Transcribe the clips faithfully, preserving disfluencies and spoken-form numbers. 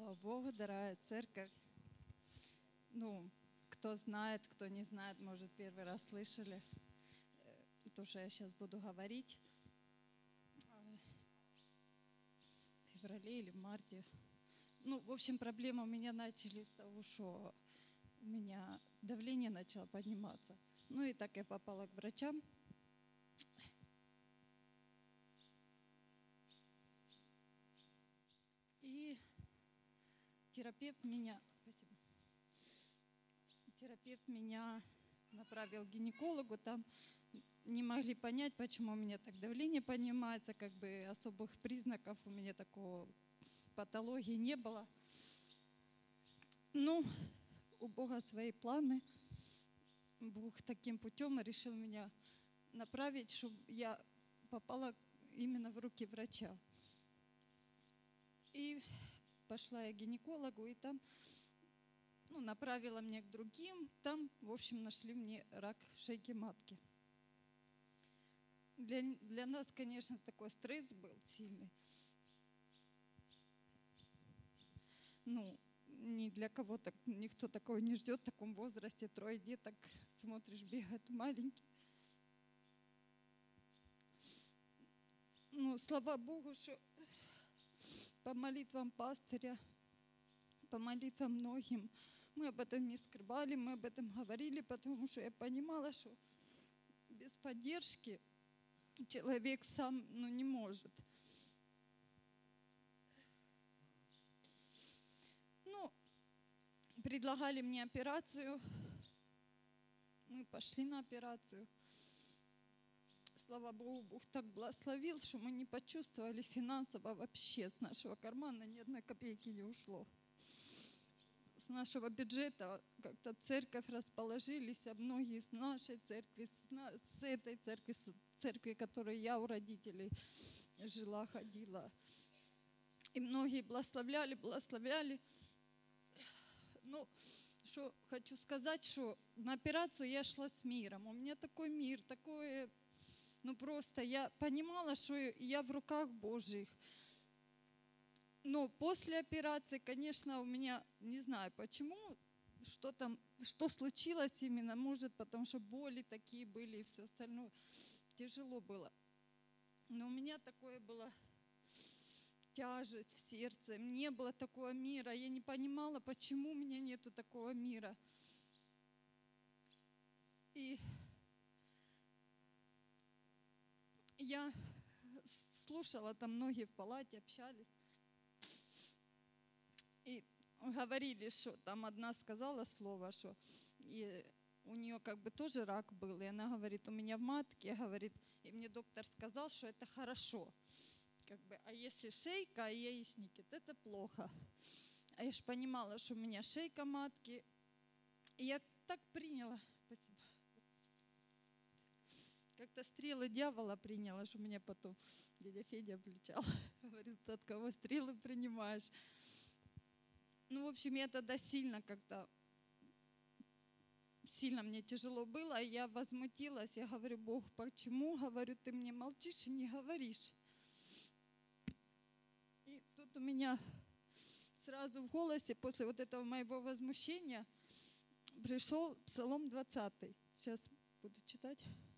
Слава Богу, дорогая церковь. Ну, кто знает, кто не знает, может, первый раз слышали э, то, что я сейчас буду говорить. э, В феврале или в марте. Ну, в общем, проблемы у меня начались с того, что у меня давление начало подниматься. Ну и так я попала к врачам. И терапевт меня, спасибо, терапевт меня направил к гинекологу. Там не могли понять, почему у меня так давление поднимается, как бы особых признаков у меня такого патологии не было. Ну, у Бога свои планы. Бог таким путем решил меня направить, чтобы я попала именно в руки врача. И пошла я к гинекологу, и там ну, направила меня к другим. Там, в общем, нашли мне рак шейки матки. Для, для нас, конечно, такой стресс был сильный. Ну, ни для кого так, никто такого не ждет в таком возрасте. Трое деток, смотришь, бегают маленькие. Ну, слава Богу, что по молитвам пастыря, по молитвам многим, мы об этом не скрывали, мы об этом говорили, потому что я понимала, что без поддержки человек сам ну, не может. Ну, предлагали мне операцию, мы пошли на операцию. Слава Богу, Бог так благословил, что мы не почувствовали финансово вообще. С нашего кармана ни одной копейки не ушло. С нашего бюджета как-то церковь расположились, а многие с нашей церкви, с, на, с этой церкви, с церкви, в которой я у родителей жила, ходила. И многие благословляли, благословляли. Ну, что хочу сказать, что на операцию я шла с миром. У меня такой мир, такое... Ну просто я понимала, что я в руках Божьих. Но после операции, конечно, у меня, не знаю почему, что там, что случилось именно, может, потому что боли такие были и все остальное. Тяжело было. Но у меня такое было тяжесть в сердце, не было такого мира. Я не понимала, почему у меня нету такого мира. И я слушала, там многие в палате общались. И говорили, что там одна сказала слово, что и у нее как бы тоже рак был. И она говорит, у меня в матке, говорит, и мне доктор сказал, что это хорошо. Как бы, а если шейка и яичники, то это плохо. А я же понимала, что у меня шейка матки. И я так приняла, спасибо. Как-то стрелы дьявола приняла, что меня потом дядя Федя обличал. Говорит, ты от кого стрелы принимаешь? Ну, в общем, я тогда сильно как-то, сильно мне тяжело было, и я возмутилась. Я говорю, Бог, почему, говорю, ты мне молчишь и не говоришь? И тут у меня сразу в голосе, после вот этого моего возмущения, пришел Псалом двадцатый. Сейчас буду читать.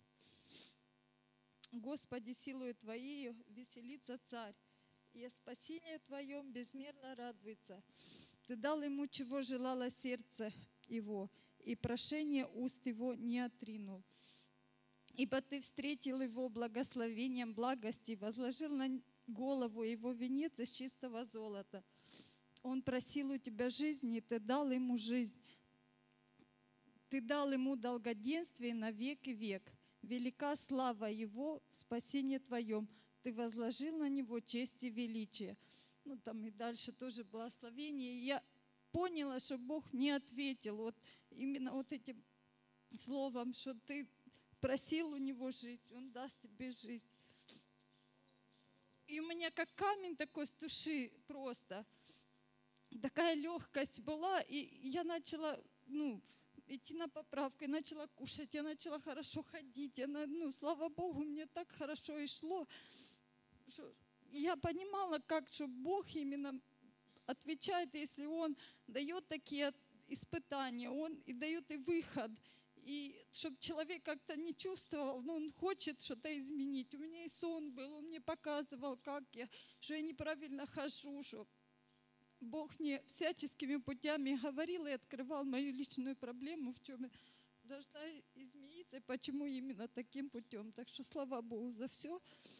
Господи, силою Твоею веселится царь, и о спасении Твоем безмерно радуется. Ты дал ему, чего желало сердце его, и прошение уст его не отринул. Ибо ты встретил его благословением благости, возложил на голову его венец из чистого золота. Он просил у тебя жизни, и ты дал ему жизнь. Ты дал ему долгоденствие на век и век. Велика слава его в спасении твоем. Ты возложил на него честь и величие. Ну, там и дальше тоже благословение. И я поняла, что Бог мне ответил вот именно вот этим словом, что ты просил у него жизнь, он даст тебе жизнь. И у меня как камень такой с души просто. Такая легкость была, и я начала, ну, идти на поправку, я начала кушать, я начала хорошо ходить. Я, ну, слава Богу, мне так хорошо и шло, что я понимала, как, что Бог именно отвечает, если Он дает такие испытания, Он и дает и выход. И чтобы человек как-то не чувствовал, но он хочет что-то изменить. У меня и сон был, он мне показывал, как я, что я неправильно хожу, что Бог мне всяческими путями говорил и открывал мою личную проблему, в чем я должна измениться, и почему именно таким путем. Так что слава Богу за все.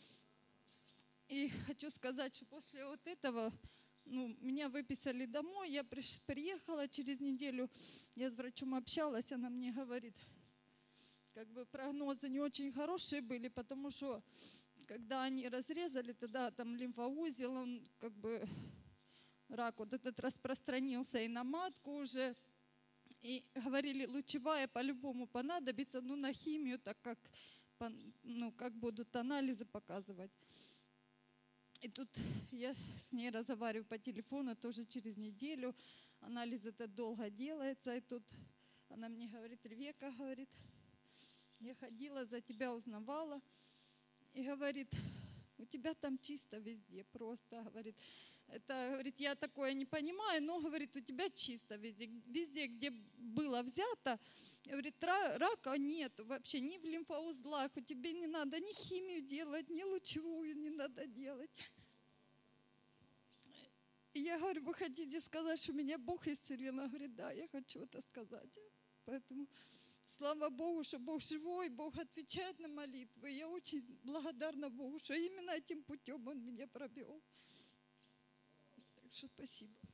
И хочу сказать, что после вот этого, ну, меня выписали домой, я приш, приехала через неделю, я с врачом общалась, она мне говорит, как бы прогнозы не очень хорошие были, потому что когда они разрезали, тогда там лимфоузел, он как бы, рак вот этот распространился и на матку уже, и говорили, лучевая по-любому понадобится, ну на химию, так как, ну, как будут анализы показывать. И тут я с ней разговариваю по телефону тоже через неделю. Анализ это долго делается. И тут она мне говорит, Ревека, говорит, я ходила, за тебя узнавала. И говорит, у тебя там чисто везде, просто, говорит. Это, говорит, я такое не понимаю, но, говорит, у тебя чисто везде. Везде, где было взято, говорит, рака нет вообще, ни в лимфоузлах. У тебя не надо ни химию делать, ни лучевую не надо делать. И я говорю, вы хотите сказать, что меня Бог исцелил? Она говорит, да, я хочу это сказать. Поэтому слава Богу, что Бог живой, Бог отвечает на молитвы. Я очень благодарна Богу, что именно этим путем Он меня провел. Так что спасибо.